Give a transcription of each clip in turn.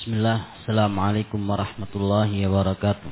Bismillah, Assalamualaikum warahmatullahi wabarakatuh.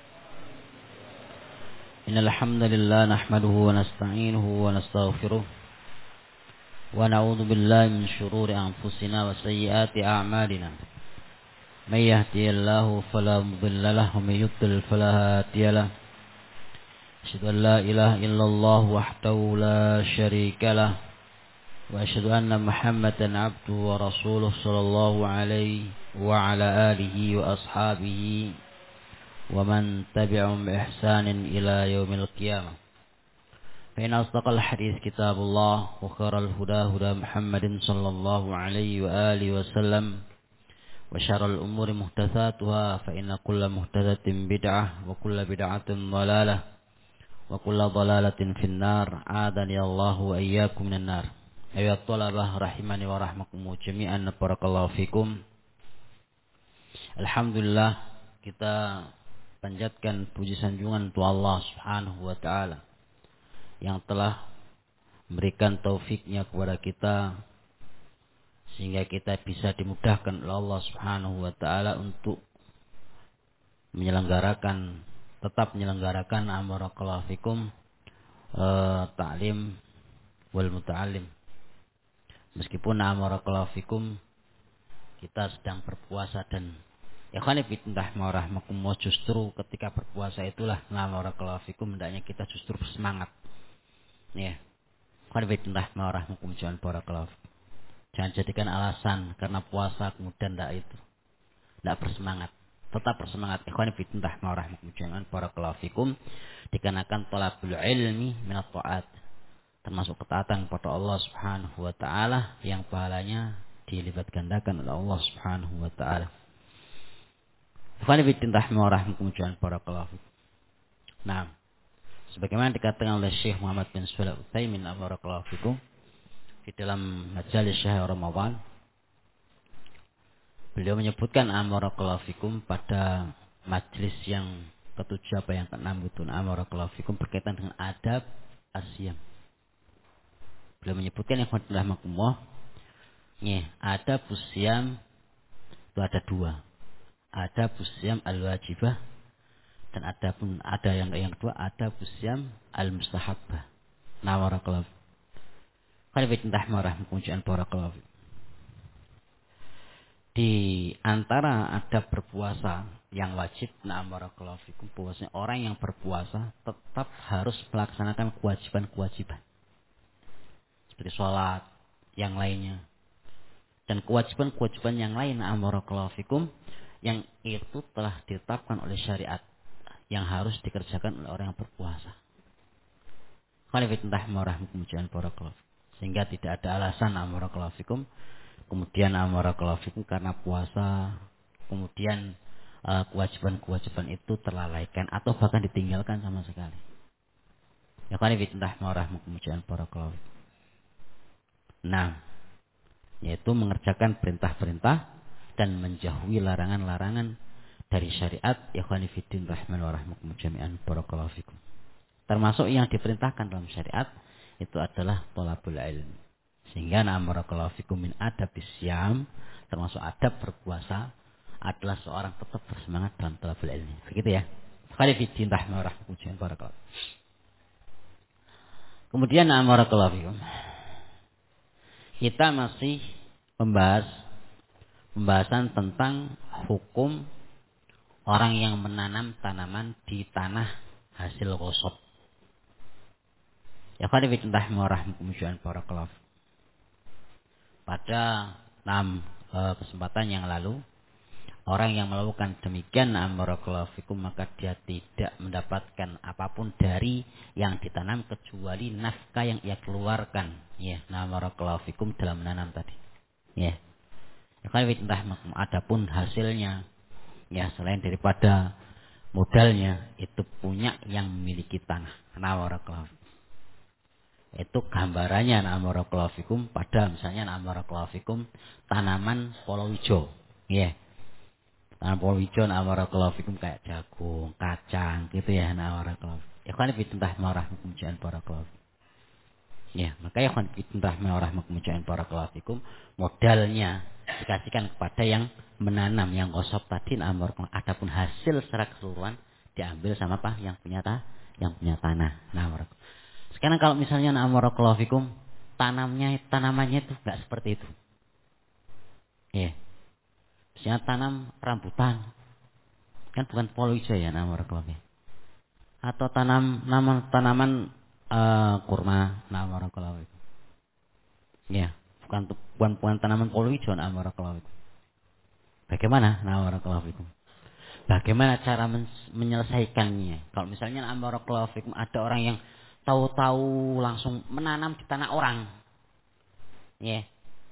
Innal hamdalillah nahmaduhu wa nasta'inuhu wa nastaghfiruh wa na'udzu billahi min shururi anfusina wa sayyiati a'malina. May yahdihillahu fala mudilla lahu wa may yudlil fala hadiya lahu. Asyhadu an la ilaha illallah wahdahu la syarika lahu wa asyhadu anna Muhammadan 'abduhu wa rasuluhu sallallahu alaihi wa ala alihi wa ashabihi wa man tabi'ahum bi ihsanin ila yaumil qiyamah. Fa inna asdaqal hadits kitabullah wa khairal huda huda Muhammadin sallallahu alaihi wa alihi wasallam wa syarrul umuri muhdatsatuha fa inna kulla muhdatsatin bid'ah wa kulla bid'atin dhalalah wa kulla dhalalatin finnar. Adani Allah wa iyyakum minan nar. Ayat talabah rahimani wa rahmakumullah jami'an, barakallahu fikum. Alhamdulillah, kita panjatkan puji sanjungan untuk Allah Subhanahu wa taala yang telah memberikan taufiknya kepada kita sehingga kita bisa dimudahkan oleh Allah Subhanahu wa taala untuk tetap menyelenggarakan barakallahu fikum ta'lim wal muta'allim. Meskipun barakallahu fikum kita sedang berpuasa, dan ikhwani fillah rahmakumullah, justru ketika berpuasa itulah barakallahu fikum hendaknya kita justru bersemangat. Ya. Ikhwani fillah rahmakumullah, jangan barakallahu fikum. Jangan jadikan alasan karena puasa kemudian tidak bersemangat. Tetap bersemangat ikhwani fillah rahmakumullah, jangan barakallahu fikum, dikarenakan talabul ilmi minat ta'at, termasuk ketaatan kepada Allah Subhanahu wa taala yang pahalanya dilipat gandakan oleh Allah Subhanahu wa taala. Ikhwani fillah rahmakumullah barakallahu fikum. Nah, sebagaimana dikatakan oleh Syekh Muhammad bin Shalih Al-Utsaimin barakallahu fikum di dalam majelis Syahr Ramadan, beliau menyebutkan barakallahu fikum pada majelis yang ketujuh yang keenam itu barakallahu fikum berkaitan dengan adab asyam. Beliau menyebutkan yang rahmakumullah, ada pusyam itu ada dua. Ada pusyam al-wajibah dan ada yang kedua, ada pusyam al-mustahabbah. Nah, barakallahu. Qad rahmakumullah barakallahu. Di antara adab berpuasa yang wajib, barakallahu fikum, puasanya orang yang berpuasa tetap harus melaksanakan kewajiban-kewajiban seperti sholat, yang lainnya, dan kewajiban-kewajiban yang lain barakallahu fikum yang itu telah ditetapkan oleh syariat yang harus dikerjakan oleh orang yang berpuasa. Sehingga tidak ada alasan barakallahu fikum kemudian barakallahu fikum karena puasa kemudian kewajiban-kewajiban itu terlalaikan atau bahkan ditinggalkan sama sekali. Ya kan barakallahu. Nah, yaitu mengerjakan perintah-perintah dan menjauhi larangan-larangan dari syariat. Ya khani fiddin rahman wa rahmakum jami'an barakallahu fikum. Termasuk yang diperintahkan dalam syariat itu adalah thalabul ilmi. Sehingga barakallahu fikum min adab bisyam, termasuk adab berpuasa adalah seorang tetap bersemangat dalam thalabul ilmi. Begitu ya. Khani fiddin rahman wa rahmakum jami'an barakallahu. Kemudian barakallahu fikum, kita masih pembahasan tentang hukum orang yang menanam tanaman di tanah hasil ghosab. Ya khani fillah rahmakumullah barakallahu. Pada 6 kesempatan yang lalu, orang yang melakukan demikian barakallahu fikum maka dia tidak mendapatkan apapun dari yang ditanam kecuali nafkah yang ia keluarkan, ya, barakallahu fikum dalam menanam tadi. Ya. Adapun hasilnya, ya, selain daripada modalnya, itu punya yang memiliki tanah. Barakallahu. Itu gambarannya barakallahu fikum pada misalnya barakallahu fikum tanaman palawija, ya. Tanaman palawija barakallahu fikum kayak jagung, kacang gitu ya barakallahu. Ya kan barakallahu. Ya, maka ya rahmatullah barakallahu fikum, modalnya dikasihkan kepada yang menanam, yang gosok tadi adapun hasil secara keseluruhan diambil sama apa? Yang punya tanah. Nah, sekarang kalau misalnya barakallahu fikum, tanamannya itu enggak seperti itu. Ya. Misalnya tanam rambutan, kan bukan palawija ya barakallahu fikum. Atau tanaman kurma, barakallahu fikum. Ya, bukan tanaman palawija barakallahu fikum. Bagaimana? Barakallahu fikum. Bagaimana cara menyelesaikannya? Kalau misalnya barakallahu fikum ada orang yang tahu-tahu langsung menanam di tanah orang. Ya.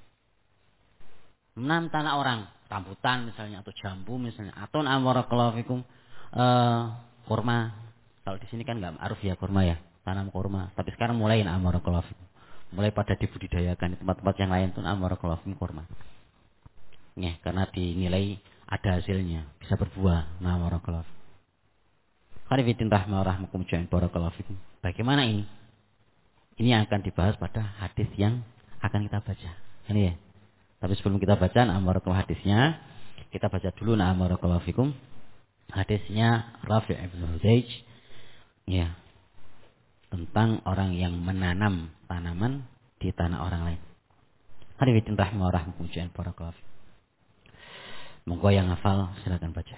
Menanam tanah orang, rambutan misalnya atau jambu misalnya, atau barakallahu fikum kurma. Kalau di sini kan enggak ma'ruf ya kurma ya, tanam kurma. Tapi sekarang mulai barakallahu fikum. Mulai pada dibudidayakan di tempat-tempat yang lain tuh barakallahu fikum kurma. Ya, karena dinilai ada hasilnya, bisa berbuah. Barakallahu fikum. Khairuddin rahmatullahi barakallahu fikum. Bagaimana ini? Ini yang akan dibahas pada hadis yang akan kita baca. Ini ya. Tapi sebelum kita baca barakallahu hadisnya, kita baca dulu barakallahu fikum. Hadisnya Rafi' bin Hudayj, ya, tentang orang yang menanam tanaman di tanah orang lain. Khairuddin rahmatullahi barakallahu fikum. Monggo yang hafal silakan baca.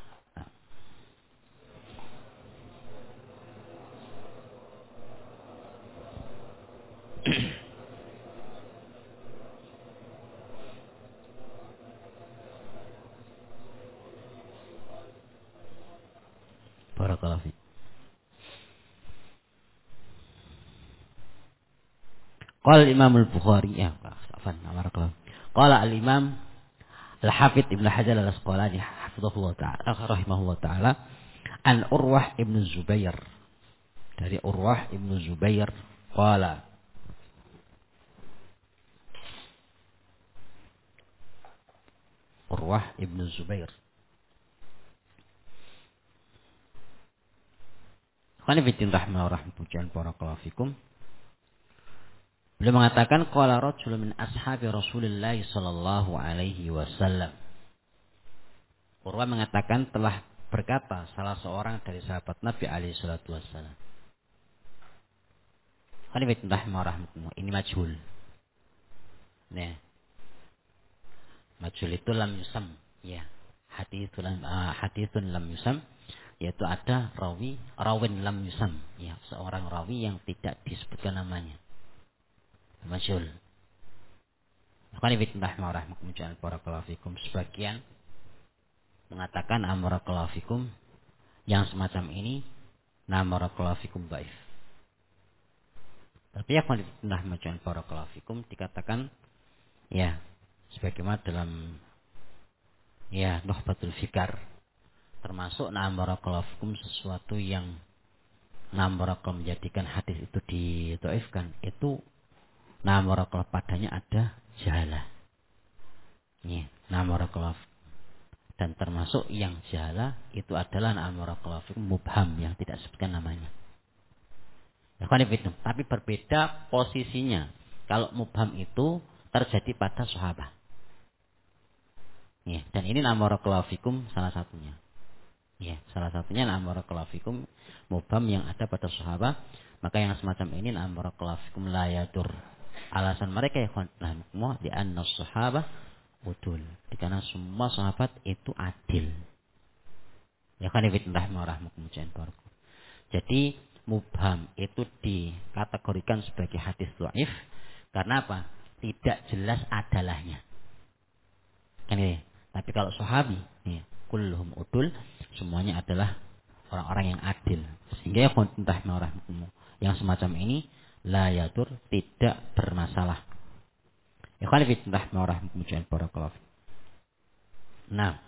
Barakallahu fiik. Qala Imam Al-Bukhari ya, afwan, barakallahu. Qala Al-Imam Al-Hafidz Ibnu Hajar Al-Asqalani hafizahullah ta'ala rahimahullah ta'ala an Urwah Ibnu Zubair, dari Urwah Ibnu Zubair qala Urwah Ibnu Zubair khani fitin rahmatullahi barakallahu fikum. Beliau mengatakan qala rajulun min ashabi Rasulillah sallallahu alaihi wasallam. Urwah mengatakan telah berkata salah seorang dari sahabat Nabi alaihi salatu wasallam. Khani fitin rahmatullahi, ini majhul. Nah, majhul itu lam yusam, ya. Haditsun lam yusam, yaitu ada rawin lam yusam, ya, seorang rawi yang tidak disebutkan namanya. Majhul. Khani bismillahirrahmanirrahim. Barakallahu fikum. Sebagian mengatakan barakallahu fikum yang semacam ini barakallahu fikum dhaif. Tapi ya khani bismillahirrahmanirrahim barakallahu fikum dikatakan ya sebagaimana dalam ya Nuhbatul Fikar, termasuk barakallahu fikum sesuatu yang barakallahu menjadikan hadis itu didhaifkan itu barakallahu padanya ada jahalah. Ya, barakallahu. Dan termasuk yang jahalah itu adalah barakallahu fikum mubham yang tidak disebutkan namanya. Ya, tapi berbeda posisinya. Kalau mubham itu terjadi pada sahabat. Ya, dan ini barakallahu fikum salah satunya. Ya, salah satunya barakallahu fikum mubham yang ada pada sahabat. Maka yang semacam ini barakallahu fikum la yadur. Alasan mereka ya semua di anna sahabah udul, karena semua sahabat itu adil. Ya kan rahmatullahi. Jadi mubham itu dikategorikan sebagai hadis dhaif karena apa? Tidak jelas adalahnya. Kan ya. Tapi kalau sahabi, ya, kulluhum udul, semuanya adalah orang-orang yang adil. Sehingga ya rahmatullahi yang semacam ini la yadur, tidak bermasalah. Ya khalifit rahmatullahi barakallahu. Nah,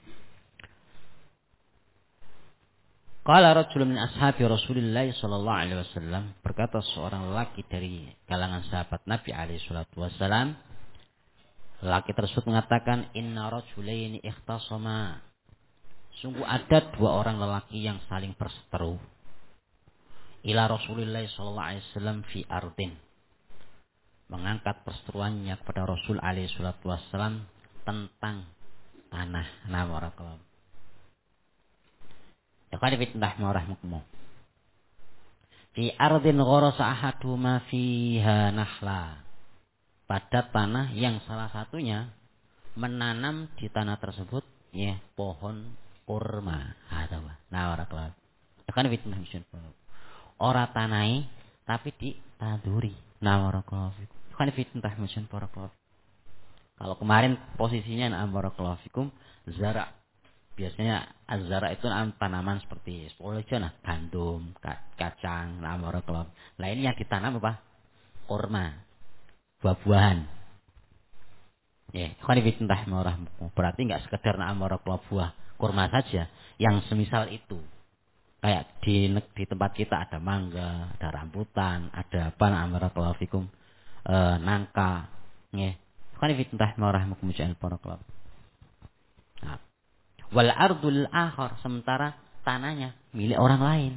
qala rajulun min ashabi Rasulillah sallallahu alaihi wasallam, berkata seorang lelaki dari kalangan sahabat Nabi alaihi salatu wasallam. Lelaki tersebut mengatakan inna rajulaini ikhtasama, sungguh ada dua orang lelaki yang saling berseteru ila Rasulillah sallallahu alaihi wasallam fi ardin, mengangkat perseteruannya kepada Rasul alaihi salatu wassalam tentang tanah. Nah, barakallahu. Ya kan rahmatullah. Fi ardin gharasa ahaduma fiha nahla. Pada tanah yang salah satunya menanam di tanah tersebut ya pohon kurma. Nah, barakallahu. Ya kan ora tanai tapi ditanduri. Nah, barakallahu. Kan fitnah musun barakallahu. Kalau kemarin posisinya barakallahu fikum zara. Biasanya azara itu tanaman seperti nah, gandum, kacang, barakallahu. Nah, ini yang ditanam apa? Kurma, buah-buahan. Ya, kan fitnah rahmatullah. Berarti enggak sekedar barakallahu buah kurma saja, yang semisal itu. Kayak di tempat kita ada mangga, ada rambutan, ada apa barakallahu fikum nangka, nggih. Kan fitnah rahmatullah barakallahu. Nah, wal ardul akhar, sementara tanahnya milik orang lain.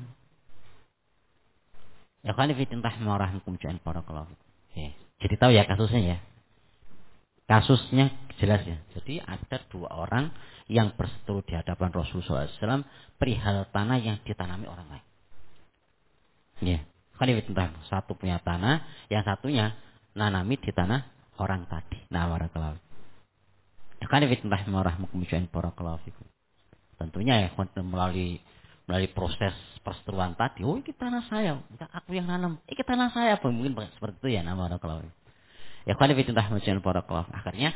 Ya kan fitnah rahmatullah barakallahu. Jadi tahu ya kasusnya ya. Kasusnya jelas ya. Jadi ada dua orang yang berseteru di hadapan Rasulullah SAW perihal tanah yang ditanami orang lain. Ya, kan satu punya tanah, yang satunya nanami di tanah orang tadi. Nah, barakallahu. Ya kan rahmatullah barakallahu fikum. Tentunya ya melalui proses perseteruan tadi. Oh, ini tanah saya, aku yang nanam. Ini tanah saya, mungkin seperti itu ya. Nah, barakallahu. Ya kan barakallahu. Akhirnya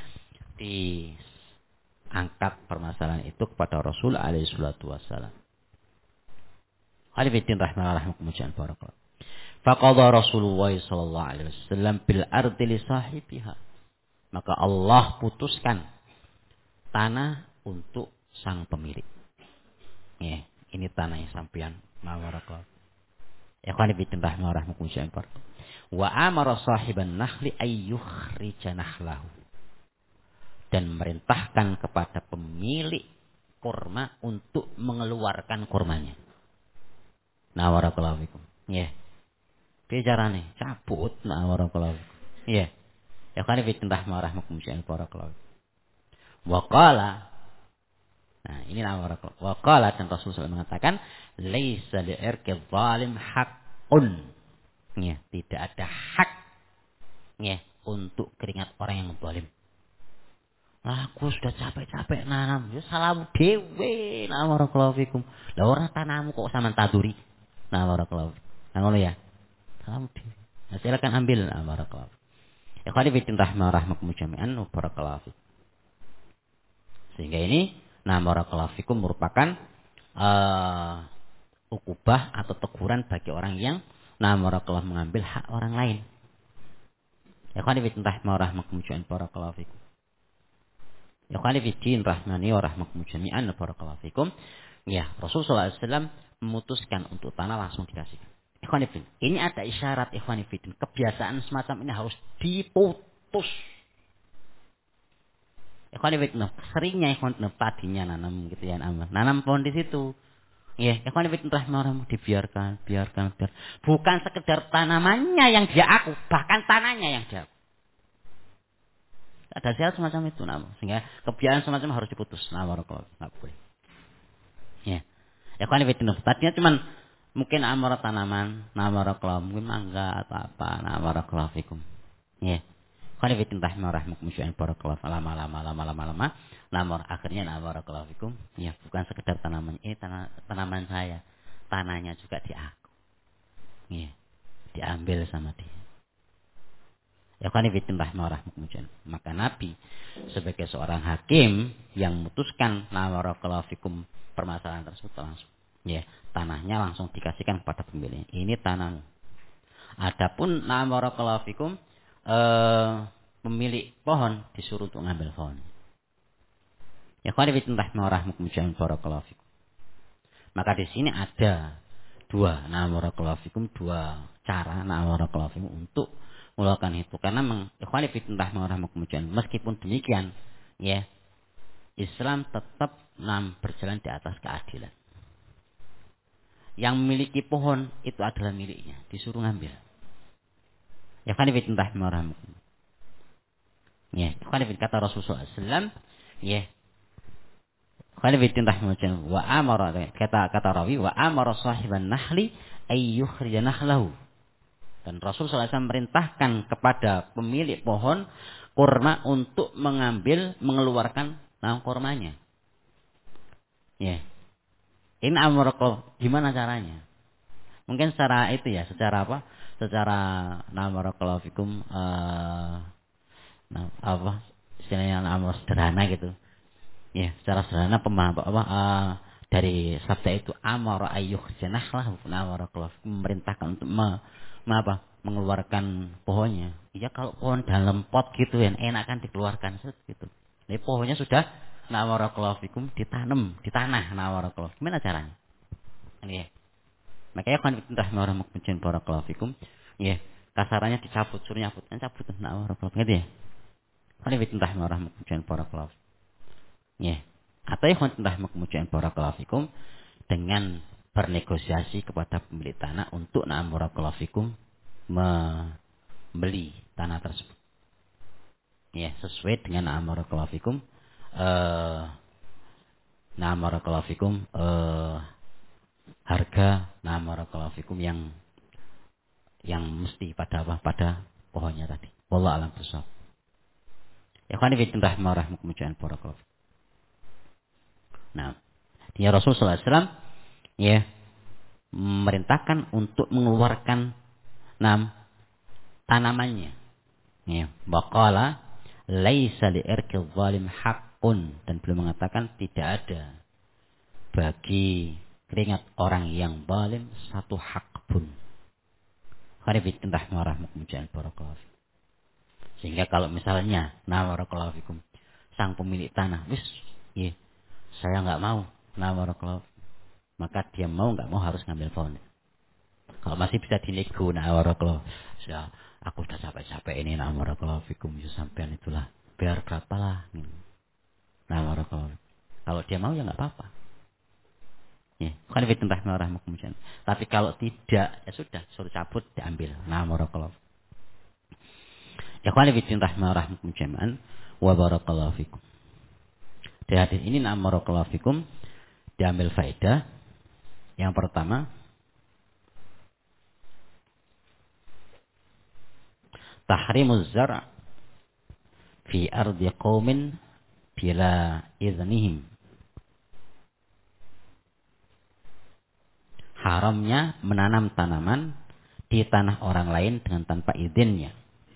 diangkat permasalahan itu kepada Rasul alaihi salatu wassalam. Hadirin rahimahumullah barakallahu. Faqadha Rasulullah sallallahu alaihi wasallam bil ardi li sahibiha. Maka Allah putuskan tanah untuk sang pemilik. Ya, ini tanahnya sampean. Barakallahu. Ya hadirin rahimahumullah barakallahu. Wa amara sahiban nakhli ayyukhrija nahlahu. Dan merintahkan kepada pemilik kurma untuk mengeluarkan kurmanya. Nah, barakallahu fikum. Ya. Piye carane? Cabut. Nah, barakallahu fikum. Ya. Ya kan fitnah marahmakum syai'an barakallahu. Wa qala. Nah, ini barakallahu. Wa qala, dan Rasulullah mengatakan, laisa li'irki zalim haqqun. Ya, tidak ada hak ya untuk keringat orang yang zalim. Aku sudah capek-capek nanam, ya salam dewe. Nah, barakallahu fikum. Lah ora tanahmu kok sampean taduri. Nah, barakallahu. Nah, ngono ya. Salam dewe. Nah, silakan ambil. Nah, barakallahu. Ya qali bitin rahmakum jami'an barakallahu fikum. Sehingga ini barakallahu fikum merupakan ukubah atau teguran bagi orang yang barakallahu mengambil hak orang lain. Ya qali bitin rahmakum jami'an barakallahu fikum. Ya qali bitin rahmani wa rahmakum jami'an barakallahu fikum. Ya, Rasulullah SAW memutuskan untuk tanah langsung dikasihkan. Ikhwanifidin, ini ada isyarat ikhwanifidin. Kebiasaan semacam ini harus diputus. Ikhwanifidin, seringnya ikhwanifidin tadinya nanam gitu ya, nanam pohon di situ. Ya, ikhwanifidin rahimahullah dibiarkan. Bukan sekedar tanamannya yang dia aku, bahkan tanahnya yang dia aku. Ada syarat semacam itu, sehingga kebiasaan semacam harus diputus. Barakallahu, nggak boleh. Ya, ikhwanifidin, tadinya cuman mungkin amar tanaman, barakallahu, mungkin mangga atau apa, barakallahu fikum. Ya. Qul fitin rahmakum syai'an barakallahu lama. Namor akhirnya barakallahu fikum. Ya, bukan sekedar tanaman, tanaman saya. Tanahnya juga di aku. Ya. Diambil sama dia. Ya qul fitin rahmakum syai'an. Maka Nabi sebagai seorang hakim yang memutuskan barakallahu fikum permasalahan tersebut langsung. Ya, tanahnya langsung dikasihkan kepada pemiliknya. Ini tanahmu. Adapun barakallahu fikum pemilik pohon disuruh untuk ngambil pohon. Ya qali rahmakum syai'an barakallahu fikum. Maka di sini ada dua barakallahu fikum, dua cara barakallahu fikum untuk melakukan itu, karena ikhwani rahmakum syai'an, meskipun demikian ya Islam tetap berjalan di atas keadilan. Yang memiliki pohon itu adalah miliknya, disuruh ngambil. Ya kan fitnah marham. Ya, kan kata Rasulullah SAW. Ya, kan fitnah marham. Wa amara kata rawi wa amara sahiban nahli ay yukhrija nahlahu. Dan Rasul SAW merintahkan kepada pemilik pohon kurma untuk mengeluarkan kurmanya. Ya. Ini amroqo, gimana caranya? Mungkin secara itu ya, secara apa? Secara namarakallahu fikum apa? Istilahnya amar sederhana gitu. Ya, secara sederhana pemaham apa dari sabda itu amara ayyuh janahlah namarakallahu fikum memerintahkan untuk mengeluarkan pohonnya. Iya kalau pohon dalam pot gitu yang enak kan dikeluarkan gitu. Jadi pohonnya sudah namarakallahu fikum ditanam di tanah namarakallahu. Gimana caranya? Ini ya. Makanya kan entah orang mukmin barakallahu fikum. Ya, kasarannya dicabut, suruh nyabut, kan cabut nah barakallahu gitu ya. Kan entah orang mukmin barakallahu. Ya. Atau yang entah mukmin barakallahu fikum dengan bernegosiasi kepada pemilik tanah untuk na'am barakallahu fikum membeli tanah tersebut. Ya, sesuai dengan na'am barakallahu fikum na'am barakallahu fikum harga barakallahu fikum yang mesti pada pohonnya tadi. Wallahu a'lam bishawab. Ya kan ini rahmatullahi barakallahu. Nah, dia Rasul sallallahu alaihi wasallam ya memerintahkan untuk mengeluarkan tanamannya. Ya, baqala laisa li'irqil zalim haqqun, dan beliau mengatakan tidak ada bagi keringat orang yang zalim satu hak pun. Karena tentang rahmatullahi barakallahu. Sehingga kalau misalnya barakallahu fikum sang pemilik tanah wis ya saya enggak mau barakallahu, maka dia mau enggak mau harus ngambil pohon. Kalau masih bisa dinego barakallahu, sudah aku sudah capek-capek ini barakallahu fikum ya sampean itulah biar berapalah barakallahu. Kalau dia mau ya enggak apa-apa. Ya, kan fitnah rahmatullahi. Tapi kalau tidak ya sudah suruh cabut diambil. Barakallahu. Ya kan fitnah rahmatullahi wa barakallahu fikum. Di hadis ini barakallahu fikum diambil faedah. Yang pertama, tahrimuz zar' fi ardi qaumin bila idznihim. Haramnya menanam tanaman di tanah orang lain dengan tanpa izinnya.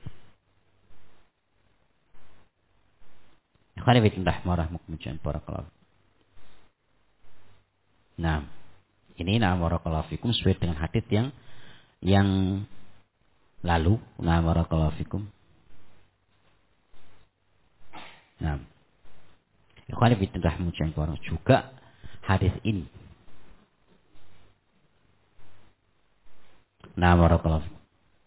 Nah, ini barakallahu fikum sesuai dengan hadis yang lalu. Barakallahu fikum. Nah, juga hadis ini. Barakallahu fikum.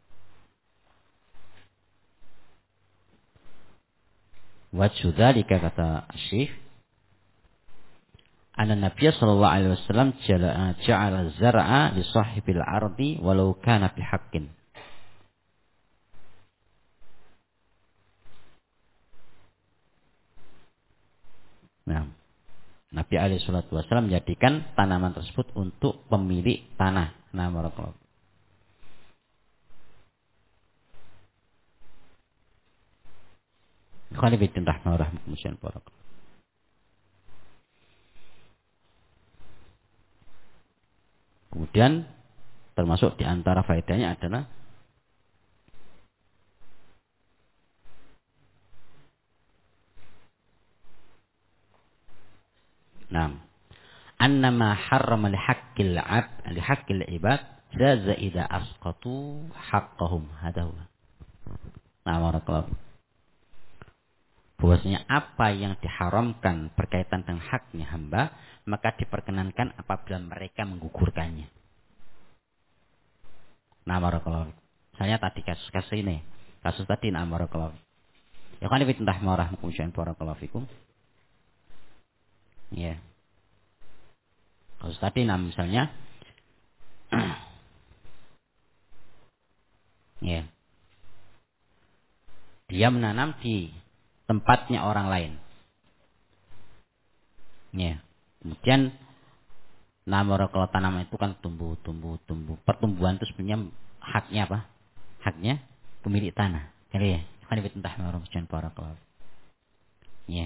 Wajhu dzalika kata Syekh anna Nabiy sallallahu alaihi wasallam ja'ala zar'a li sahibil ardi walau kana bihaqqin. Nah, Nabi alaihi salatu wasallam menjadikan tanaman tersebut untuk pemilik tanah. Barakallahu. Khalifatin rahmatullahi wabarakatuh. Kemudian termasuk di antara faedahnya adalah annama harrama lihaqqil 'abd lihaqqil 'ibad jaza idza asqatu haqqahum hadahu. Barakallahu. Bahwasanya apa yang diharamkan berkaitan dengan haknya hamba, maka diperkenankan apabila mereka menggugurkannya. Barakallahu. Misalnya tadi kasus ini. Kasus tadi barakallahu. Ya kan itu tentang rahmatullahi barakallahu fikum. Ya. Kasus tadi misalnya ya. Dia menanam di tempatnya orang lain. Ya. Kemudian kalau tanaman itu kan tumbuh. Pertumbuhan itu sebenarnya haknya apa? Haknya pemilik tanah. Kali ya. Kan ditentah orang para kelab. Ya.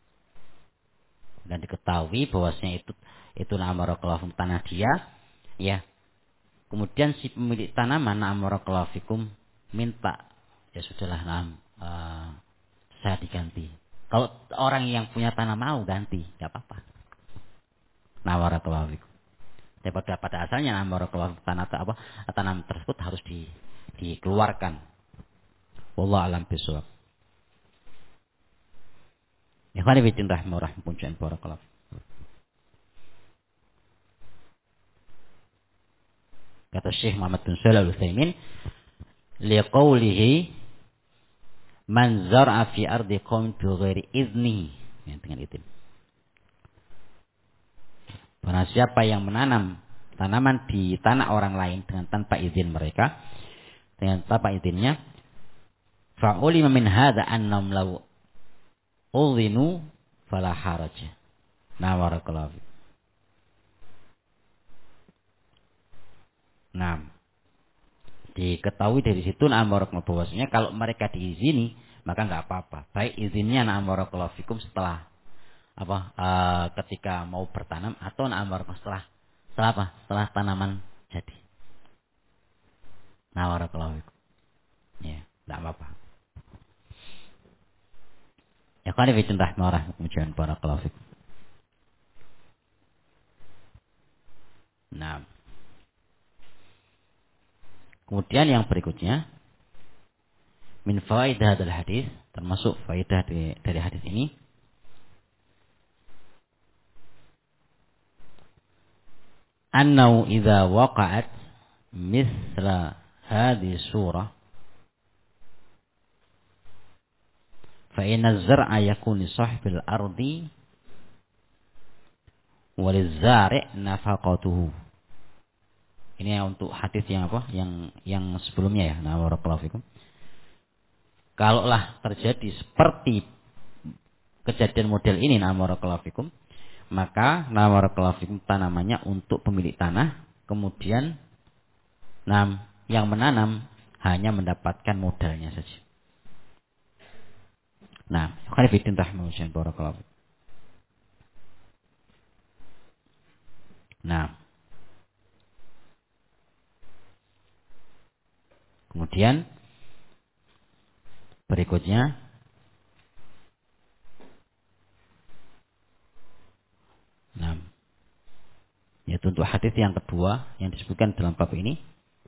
Dan diketahui bahwasanya itu na'amarakallahu tanah dia. Ya. Kemudian si pemilik tanaman na'amarakallahu fikum minta, ya sudahlah, saya diganti. Kalau orang yang punya tanah mau ganti, enggak apa-apa. Na'amarakallahu fikum. Tapi pada asalnya na'amarakallahu tanah tersebut harus dikeluarkan. Wallahu a'lam bishawab. Ikhwani fillah rahimahumullah barakallahu. Kata Syekh Muhammad bin Shalih Al-Utsaimin, liqaulihi man zar'a fi ardi qaum bi ghairi idzni, ya, dengan itu. Barang siapa yang menanam tanaman di tanah orang lain dengan tanpa izin mereka, dengan tanpa izinnya, fa ulima min hadza annahum law udhinu fala haraj. Nah, barakallahu. Nah, diketahui dari situ bahwasanya kalau mereka diizini maka nggak apa-apa. Baik izinnya na'amarakallahu fikum setelah ketika mau bertanam atau setelah apa? Setelah tanaman jadi. Na'amarakallahu fikum. Ya, nggak apa-apa. Ya kan itu rahmatullahi barakallahu fikum. Nah, kemudian yang berikutnya min faidah hadal hadis, termasuk faidah dari hadis ini, annau idza waqa'at misla hadhihi surah fa inna az-zar'a yakun li sahibil ardi wa liz-zari' nafaqatuhu. Ini untuk hadis yang yang sebelumnya ya. Nah, barakallahu fikum. Kalaulah terjadi seperti kejadian model ini, nah barakallahu fikum, maka nah barakallahu fikum tanamannya untuk pemilik tanah, kemudian yang menanam hanya mendapatkan modalnya saja. Nah, khalifidin rahimahullah barakallahu fikum. Nah, kemudian berikutnya yaitu untuk hadis yang kedua yang disebutkan dalam bab ini,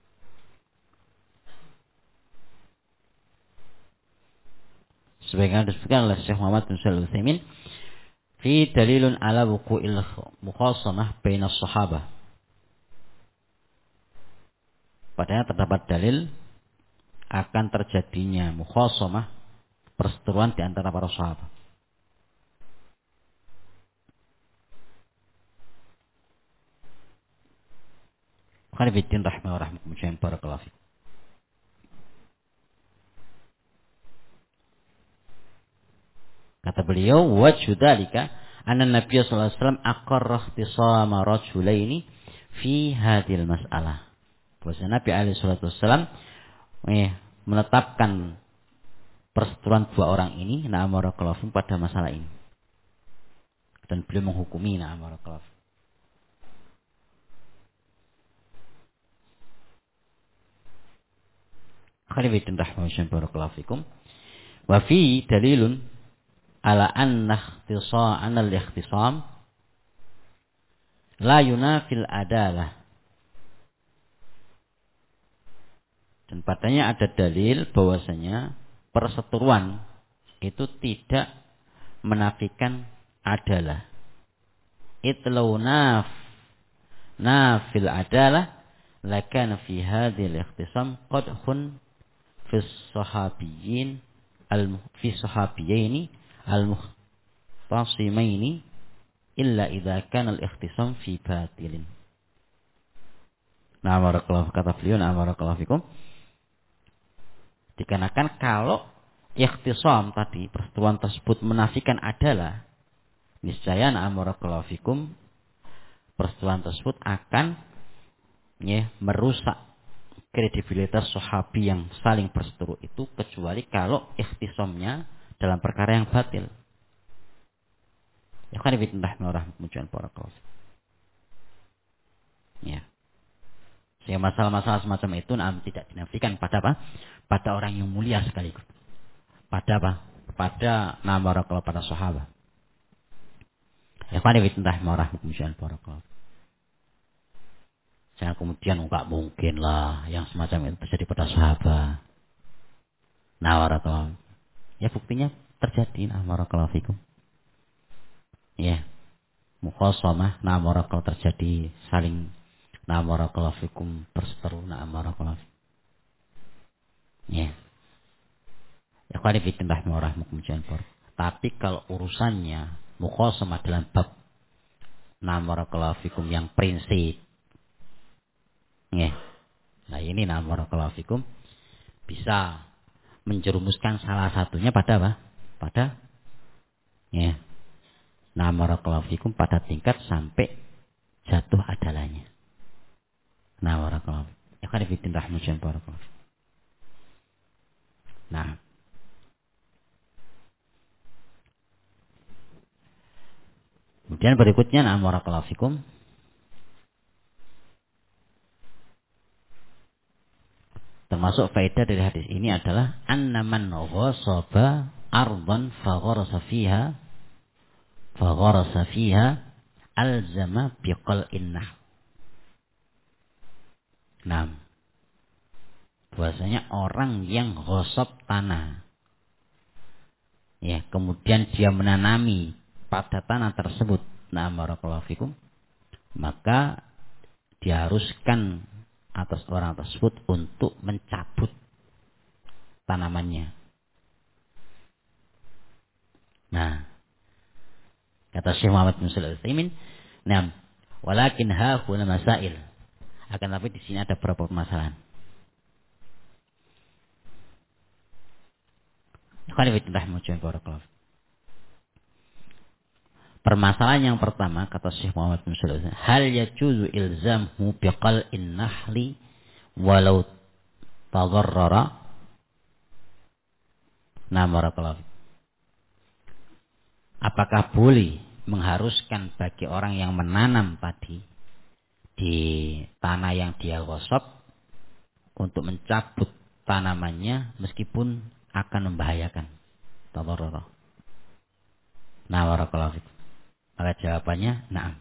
sebagaimana disebutkan oleh Syekh Muhammad bin Shalih Al-Utsaimin, fi dalilun ala wuqu'il mukhasamah baina sahabah. Padanya terdapat dalil akan terjadinya mukhasamah, perseteruan di antara para sahabat. Khalifidin rahimahullah barakallahu fiik. Kata beliau, wajhu dzalika anna Nabiy sallallahu alaihi wasallam aqarra ikhtisama rajulaini fi hadhil mas'alah. Bahwasanya Nabi alaihi salatu wasallam menetapkan perseteruan dua orang ini na'amarakallahu pada masalah ini. Dan beliau menghukumi na'amarakallahu. Khalifidin rahimahullah barakallahu fikum. Wa fi dalilun ala anna al-ikhtisam la yunafil adalah. Dan padanya ada dalil bahwasanya perseteruan itu tidak menafikan adalah. Itlau nafil adalah lakana fi hadhil ikhtisam qadhun fi sahabiyin al-muhtasimaini illa idza kana al-ikhtisam fi batilin. Nah, barakallahu kata beliau, nah barakallahu fikum. Dikarenakan kalau ikhtisam tadi, perseteruan tersebut menafikan adalah niscaya na'am barakallahu fikum, perseteruan tersebut akan merusak kredibilitas sahabi yang saling berseteru itu, kecuali kalau ikhtisamnya dalam perkara yang batil. Ya kan ibn rahmatullahi barakallahu. Ya. Sehingga masalah-masalah semacam itu tidak dinafikan pada apa? Pada orang yang mulia sekaligus. Pada apa? Pada nama barakallahu, pada sahabat. Ya kan ibn rahmatullahi barakallahu. Jangan kemudian enggak mungkin lah yang semacam itu terjadi pada sahabat. Nah, barakallahu. Ya buktinya terjadi, nah barakallahu fikum. Ya. Mukhasamah, nah barakallahu, terjadi saling nah barakallahu fikum berseteru, nah barakallahu. Ya. Ya kan ibn rahmatullahi. Tapi kalau urusannya mukhasamah dalam bab nah barakallahu fikum yang prinsip. Ya. Nah ini nah barakallahu fikum bisa menjerumuskan salah satunya pada apa? Pada ya. Nah barakallahu fikum pada tingkat sampai jatuh adalahnya. Nah barakallahu. Ya kan ibn rahmatullahi. Nah. Kemudian berikutnya nah barakallahu fikum, termasuk faedah dari hadis ini adalah annaman ghasaba ardan fagharasa fiha alzama biqal'in nah. Nah, bahwasanya orang yang ghasab tanah, ya, kemudian dia menanami pada tanah tersebut, nah barakallahu fikum, maka diharuskan atas orang tersebut untuk mencabut tanamannya. Nah, kata Syekh Muhammad bin Shalih Al-Utsaimin, "Nam, walakin hahuna masail." Akan tapi di sini ada beberapa permasalahan. Permasalahan yang pertama, kata Syekh Muhammad bin Shalih Al-Utsaimin, hal yajuzu ilzamhu biqal'in nahli walau tadarrara. Nah, barakallahu. Apakah boleh mengharuskan bagi orang yang menanam padi di tanah yang dia ghasab untuk mencabut tanamannya meskipun akan membahayakan tadarrara? Nah, barakallahu. Maka jawabannya na'am.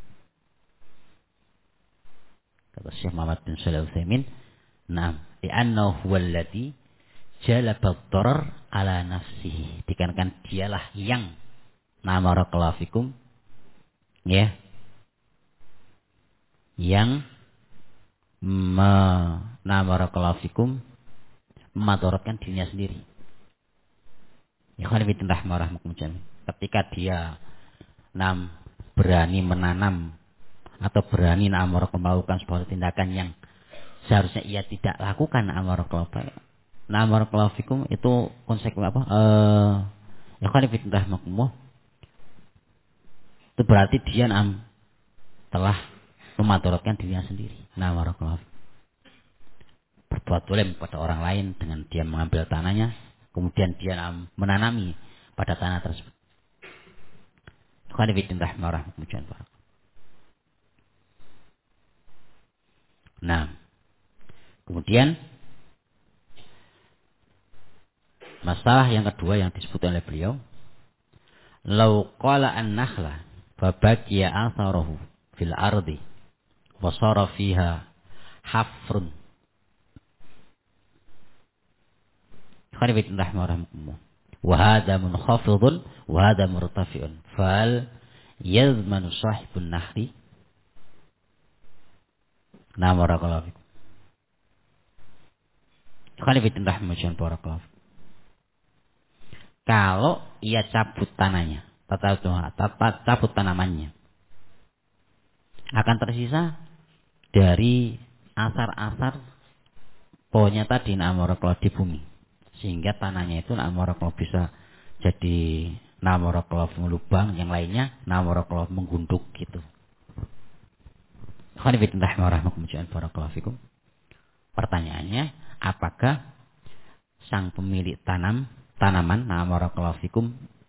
Kata Syekh Muhammad bin Shalih Al-Utsaimin, na'am, li'annahu huwal ladzi jalaba ad-darar ala nafsihi. Dikarenakan dialah yang nama barakallahu fikum, ya, yang nama barakallahu fikum memadaratkan dirinya sendiri. Ya kan lebih tentang rahmatullah. Ketika dia berani menanam atau berani melakukan sebuah tindakan yang seharusnya ia tidak lakukan, barakallahu fikum, itu konsekuensi apa? Ya kan lebih tentang rahmatullah. Itu berarti dia telah memadaratkan dirinya sendiri. Nah, barakallahu fikum. Berbuat zalim kepada orang lain dengan dia mengambil tanahnya, kemudian dia menanami pada tanah tersebut. Nah, kemudian masalah yang kedua yang disebut oleh beliau, lau qala an-nakhla fa baqiya atharahu fil ardi wa sara fiha hafrun. Wa hadha munkhafidun wa hadha murtafi'un fal yazmanu sahibun nahli. Nah, barakallahu fikum. Kalau ia cabut tanahnya, cabut tanamannya, akan tersisa dari asar-asar pohonnya tadi, barakallahu, di bumi. sehingga tanahnya itu barakallahu bisa jadi barakallahu melubang, yang lainnya barakallahu menggunduk gitu. Barakallahu fikum. Pertanyaannya, apakah sang pemilik tanaman barakallahu fikum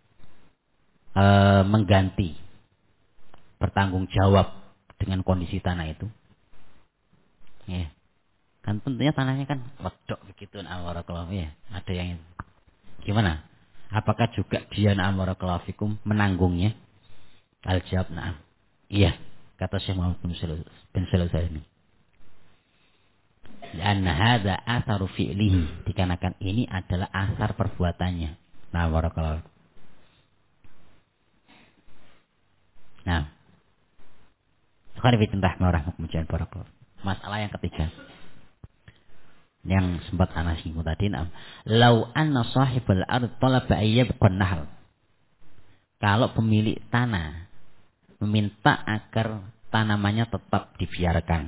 mengganti, bertanggung jawab dengan kondisi tanah itu? Ya. Kan tentunya tanahnya kan wedok begitu barakallahu ya. Ada yang gimana? Apakah juga dia barakallahu fikum menanggungnya? Al-jawab na'am. Iya, kata Syekh Muhammad bin Shalih Al-Utsaimin. Karena hadza atharu fi'lihi, dikarenakan ini adalah asar perbuatannya. Barakallahu. Nah, sekarang kita barakallahu. Masalah yang ketiga yang sempat ana singgung tadi, lau anna sahibul ard talaba ayyabqan nahl. Kalau pemilik tanah meminta agar tanamannya tetap dibiarkan,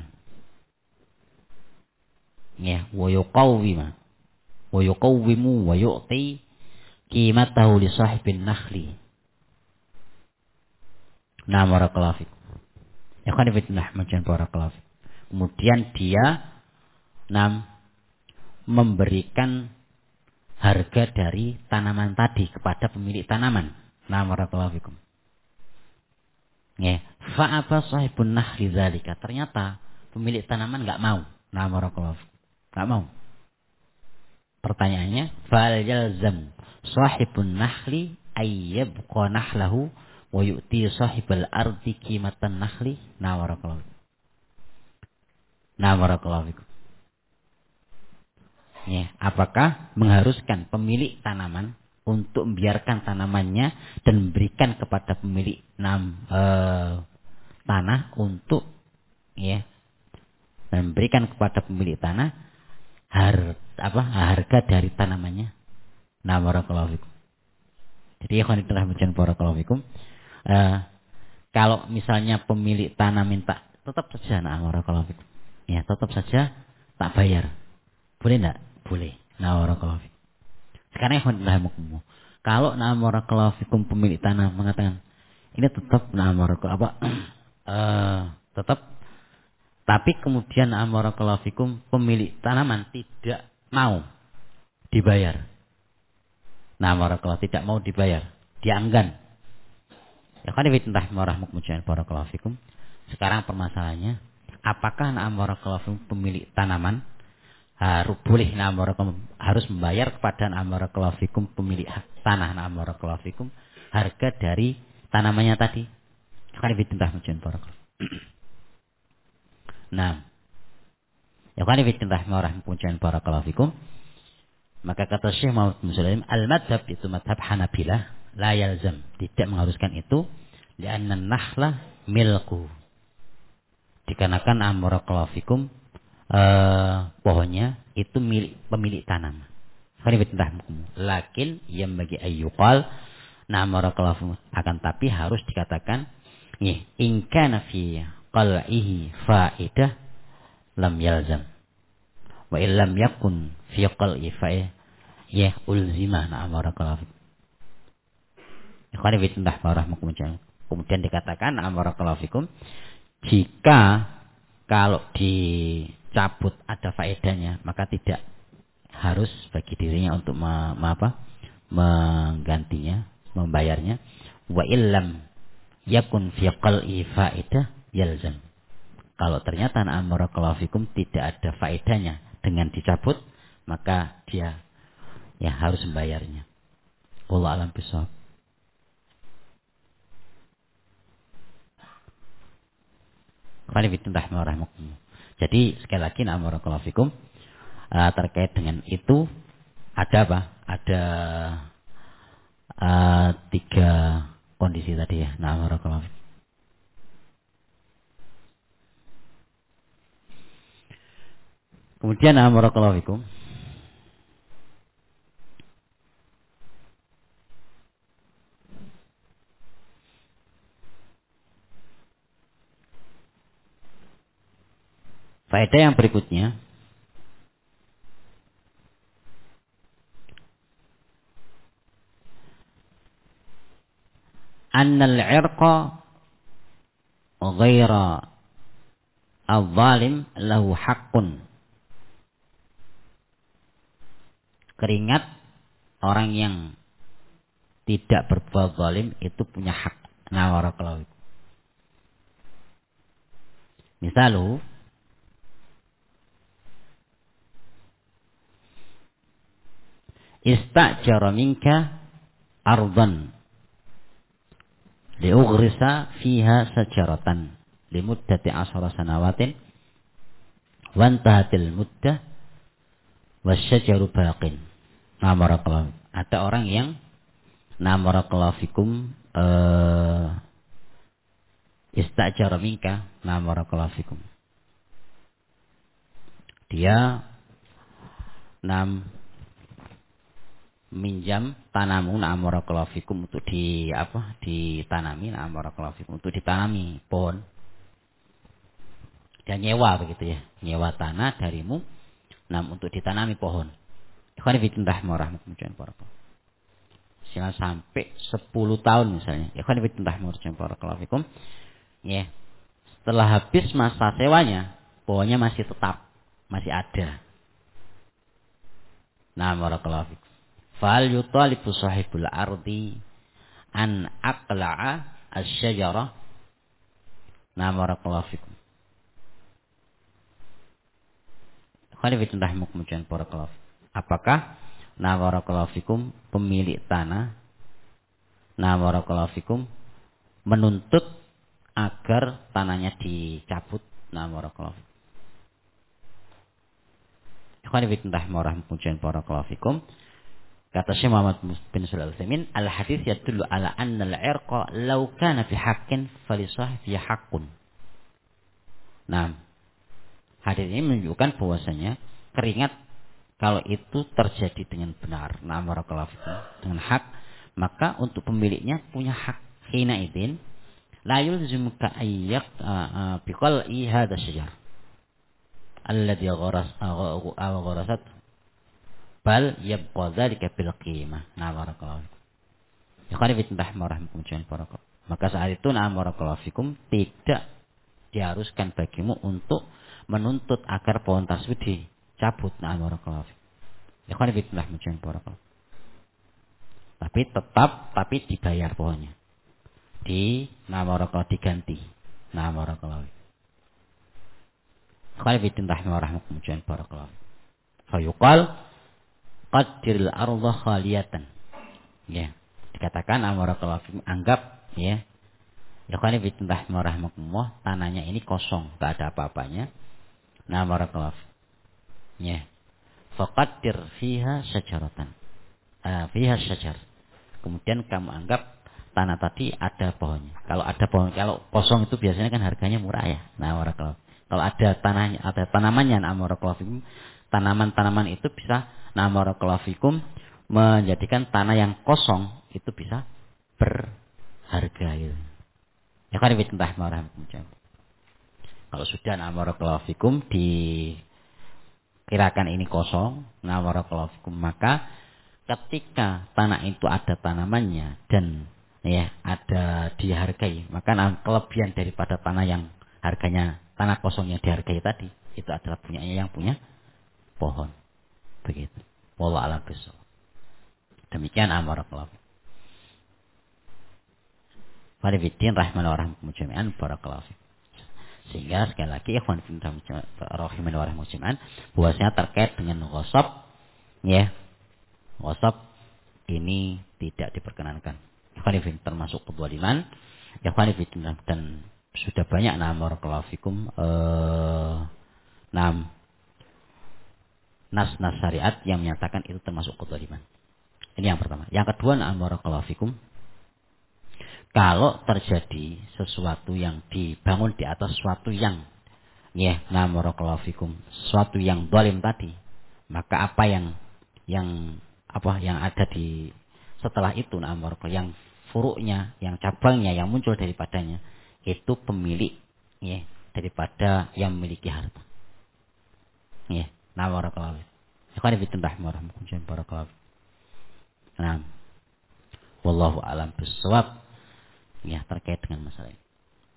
ya, wa yuqawwimu wa yu'ti qimatahu li sahibin nakhli. Barakallahu fikum. Ya kan barakallahu fikum. Kemudian dia memberikan harga dari tanaman tadi kepada pemilik tanaman. Barakallahu fikum. Ya, fa apa sahibun nakhli dzalika? Ternyata pemilik tanaman enggak mau. Barakallahu fikum. Enggak mau. Pertanyaannya, fal yalzam sahibun nakhli ayyabqa nahlahu wa yu'ti sahibal ardi qimatan nakhli. Barakallahu fikum. Barakallahu fikum. Ya, apakah mengharuskan pemilik tanaman untuk membiarkan tanamannya dan memberikan kepada pemilik tanah untuk, ya, dan memberikan kepada pemilik tanah harga dari tanamannya. Barakallahu fikum. Jadi barakallahu fikum. Kalau misalnya pemilik tanah minta, tetap saja barakallahu fikum. Ya, tetap saja tak bayar. Boleh enggak? Boleh. Barakallahu fikum. Sekarang kalau barakallahu fikum pemilik tanah mengatakan ini tetap tetap, tapi kemudian barakallahu fikum pemilik tanaman tidak mau dibayar. Barakallahu tidak mau dibayar, dia enggan. Ya kan barakallahu fikum. Sekarang permasalahannya, apakah barakallahu fikum pemilik tanaman boleh harus membayar kepada barakallahu fikum pemilik tanah barakallahu fikum harga dari tanamannya tadi? Kan barakallahu. Nah, ya kan barakallahu fikum. Maka kata Syekh Muhammad bin Shalih al-madhab itu madhab Hanabilah, la yalzam, tidak mengharuskan itu, li'anna an-nakhla milku, dikarenakan barakallahu fikum pohonnya itu milik pemilik tanam. Lakin yang bagi ayyuqal, barakallahu, akan tapi harus dikatakan, in kana fi qal'ihi fa'idah lam yalzam, wa illam yakun fi qal'i fa'idah ulzimah. Barakallahu. Kemudian dikatakan barakallahu fikum, jika kalau dicabut ada faedahnya, maka tidak harus bagi dirinya untuk menggantinya, membayarnya. Wa illam yakun fi qal'i faedah yalzam. Kalau ternyata barakallahu fikum tidak ada faedahnya dengan dicabut, maka dia ya harus membayarnya. Wallahu a'lam bishawab. Jadi sekali lagi barakallahu fikum, terkait dengan itu ada apa? Ada 3 kondisi tadi ya. Barakallahu fikum. Kemudian barakallahu fikum, faedah yang berikutnya, annal 'irqa ghaira al-zalim lahu haqqun. Keringat orang yang tidak berbuat zalim itu punya hak. Nah, barakallahu. Misalu istajara minka ardan liughrisa fiha sajaratan limuddati 10 sanawatin wa intahatil muddah wasyajaru baqin. Nah, barakallahu. Ada orang yang barakallahu fikum istajara minka, barakallahu fikum. Dia minjam tanamu barakallahu fikum untuk ditanami barakallahu fikum untuk ditanami pohon. Dia nyewa begitu ya, nyewa tanah darimu untuk ditanami pohon. Ikhwan fillah rahmatullahi sehingga sampai 10 tahun misalnya. Ikhwan fillah barakallahu fikum. Ya. Setelah habis masa sewanya, pohonnya masih tetap, masih ada. Nah, barakallahu fikum. Fal yutalibu sahibul ardi an aqla'a asy-syajara. Nah, barakallahu fikum. Ikhwan fillah barakallahu fikum. Apakah barakallahu fikum pemilik tanah barakallahu fikum menuntut agar tanahnya dicabut? Barakallahu fikum. Ikhwan fillah barakallahu fikum. Kata Syekh Muhammad bin Shalih Al-Utsaimin, al-hadits yadullu ala anna al-'irqa law kana fi haqqin falisahibi haqqun. Nah, hadis ini menunjukkan bahwasanya keringat kalau itu terjadi dengan benar, barakallahu fikum, dengan hak, maka untuk pemiliknya punya hak. Hina idzin la yulzimuka ayyak biqal'i hadha syajar alladhi gharasat bal yabqa dzalika bil qimah. Barakallahu fikum. Ya qari fitnah marahmukum barakallahu. Maka saat itu barakallahu fikum tidak diharuskan bagimu untuk menuntut agar pohon tersebut dicabut. Barakallahu fikum. Ya qari fitnah barakallahu. Tapi dibayar pohonnya. Barakallahu diganti. Barakallahu. Qari fitnah marahmukum barakallahu. Fayuqal qaddiril arda khaliyatan. Ya, dikatakan barakallahu fikum, anggap ya. Ya kan fitnah marahmakumullah, tanahnya ini kosong, enggak ada apa-apanya. Barakallahu fikum. Ya. Faqaddir fiha syajaratan. Fiha syajar. Kemudian kamu anggap tanah tadi ada pohonnya. Kalau ada pohon, kalau kosong itu biasanya kan harganya murah ya. Barakallahu. Kalau ada tanahnya, ada tanamannya, barakallahu fikum, tanaman-tanaman itu bisa barakallahu fikum menjadikan tanah yang kosong itu bisa berharga gitu. Ya kan fitnah marahmukum. Kalau sudah barakallahu fikum dikirakan ini kosong, barakallahu fikum, maka ketika tanah itu ada tanamannya dan ya ada dihargai, maka kelebihan daripada tanah yang harganya, tanah kosong yang dihargai tadi itu adalah punyanya yang punya pohon. Begitu. Wallahu a'lam bishawab. Demikian barakallahu. Walifiddin rahimahullah wa rahmukumul barakallahu. Sehingga sekali lagi ikhwan fillah rahimahullah wa rahmukumul bahwasanya terkait dengan ghasab, ya. Ghasab ini tidak diperkenankan. Ikhwan fillah termasuk kedzaliman. Ikhwan fillah dan sudah banyak barakallahu fikum nas-nas syariat yang menyatakan itu termasuk kedzaliman. Ini yang pertama. Yang kedua, barakallahu fikum, kalau terjadi sesuatu yang dibangun di atas sesuatu yang ya, barakallahu fikum, sesuatu yang zalim tadi, maka apa yang ada di setelah itu, barakallahu, yang furuknya, yang cabangnya, yang muncul daripadanya, itu pemilik ya daripada yang memiliki harta. Ya. Barakallahu. Ikhwan fillah rahimahumullah barakallahu. Wallahu a'lam bishawab. ya terkait dengan masalah ini.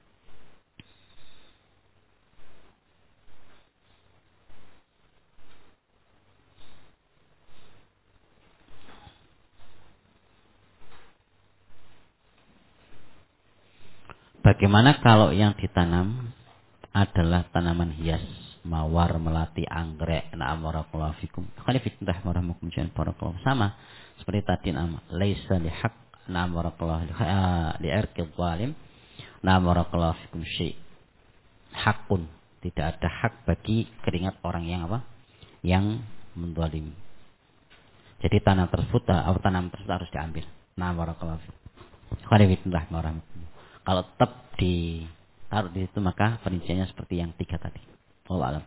Bagaimana kalau yang ditanam adalah tanaman hias, mawar, melati, anggrek, na'am barakallahu fikum. Khalifitullah warahmatullahi wabarakatuh. Sama seperti tadi nama laisa lihaq na'am barakallahu li'irqil zalim na'am barakallahu fikum syai'. Hakun, tidak ada hak bagi keringat orang yang apa? Yang menzalimi. Jadi tanam tersebut harus diambil. Na'am barakallahu fikum. Khalifitullah warahmatullahi. Kalau tetap ditaruh di situ maka perinciannya seperti yang 3 tadi. Wallahu a'lam.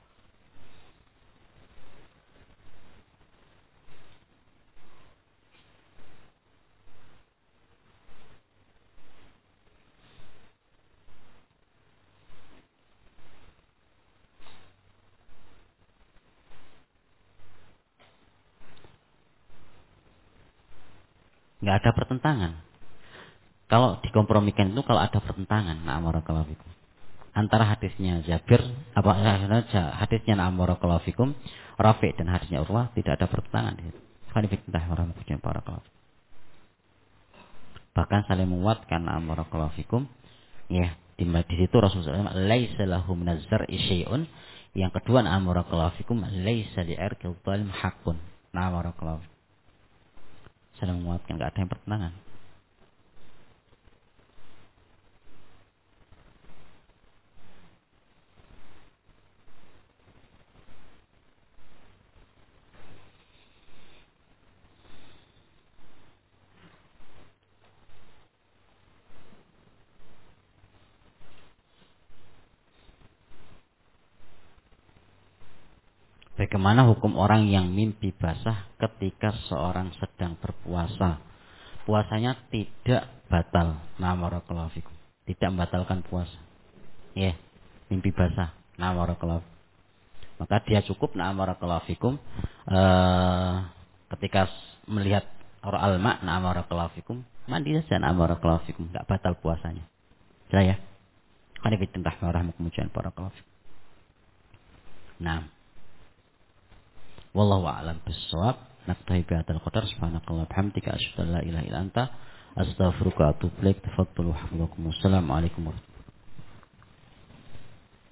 Nggak ada pertentangan. Kalau dikompromikan itu kalau ada pertentangan, na'am barakallahu fikum. Antara hadisnya Jabir, hadisnya na'am barakallahu fikum, Rafi' dan hadisnya Urwah tidak ada pertentangan di situ. Bahkan saling menguatkan na'am barakallahu fikum. Ya, di situ Rasulullah SAW laisa lahu minaz zar'i syai'un. Yang kedua na'am barakallahu fikum laisa li'irqil zalim haqqun. Na'am barakallahu fikum. Saling menguatkan, enggak ada yang pertentangan. Bagaimana hukum orang yang mimpi basah ketika seorang sedang berpuasa? Puasanya tidak batal. Nah, barakallahu fikum. Tidak membatalkan puasa. Ya, mimpi basah. Nah, barakallahu. Maka dia cukup nah barakallahu fikum ketika melihat al-ma nah barakallahu fikum, mandi saja nah barakallahu fikum, enggak batal puasanya. Jelas ya? Qani fi rahmatullahi barakallahu fikum. Nah, wallahu a'lam bis-shawab. Naktahi bihadzal qadar. Subhanakallah bihamdika asyhadu an la ilaha illa anta astaghfiruka wa atubu ilaik. Tafadhalu hafizakumullah. Assalamualaikum warahmatullahi wabarakatuh.